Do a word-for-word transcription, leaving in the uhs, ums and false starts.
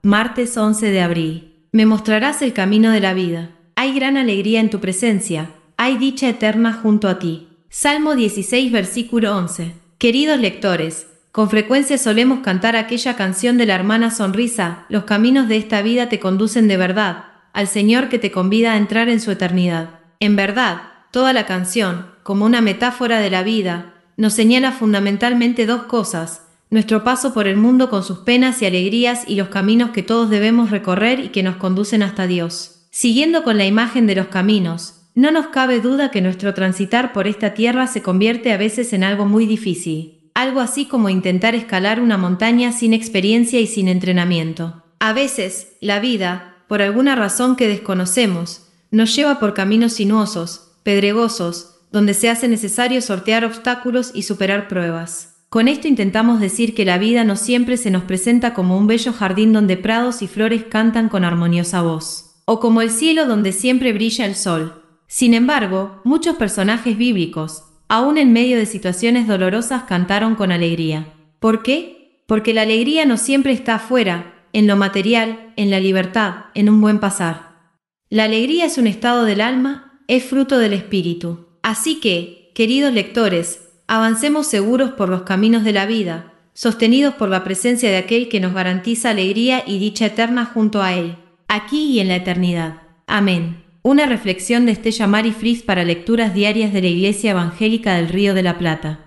Martes once de abril. Me mostrarás el camino de la vida. Hay gran alegría en tu presencia, hay dicha eterna junto a ti. Salmo dieciséis, versículo once. Queridos lectores, con frecuencia solemos cantar aquella canción de la hermana Sonrisa, los caminos de esta vida te conducen de verdad, al Señor que te convida a entrar en su eternidad. En verdad, toda la canción, como una metáfora de la vida, nos señala fundamentalmente dos cosas: nuestro paso por el mundo con sus penas y alegrías y los caminos que todos debemos recorrer y que nos conducen hasta Dios. Siguiendo con la imagen de los caminos, no nos cabe duda que nuestro transitar por esta tierra se convierte a veces en algo muy difícil, algo así como intentar escalar una montaña sin experiencia y sin entrenamiento. A veces, la vida, por alguna razón que desconocemos, nos lleva por caminos sinuosos, pedregosos, donde se hace necesario sortear obstáculos y superar pruebas. Con esto intentamos decir que la vida no siempre se nos presenta como un bello jardín donde prados y flores cantan con armoniosa voz, o como el cielo donde siempre brilla el sol. Sin embargo, muchos personajes bíblicos, aún en medio de situaciones dolorosas, cantaron con alegría. ¿Por qué? Porque la alegría no siempre está afuera, en lo material, en la libertad, en un buen pasar. La alegría es un estado del alma, es fruto del espíritu. Así que, queridos lectores, avancemos seguros por los caminos de la vida, sostenidos por la presencia de aquel que nos garantiza alegría y dicha eterna junto a Él, aquí y en la eternidad. Amén. Una reflexión de Stella Maris Fritz para lecturas diarias de la Iglesia Evangélica del Río de la Plata.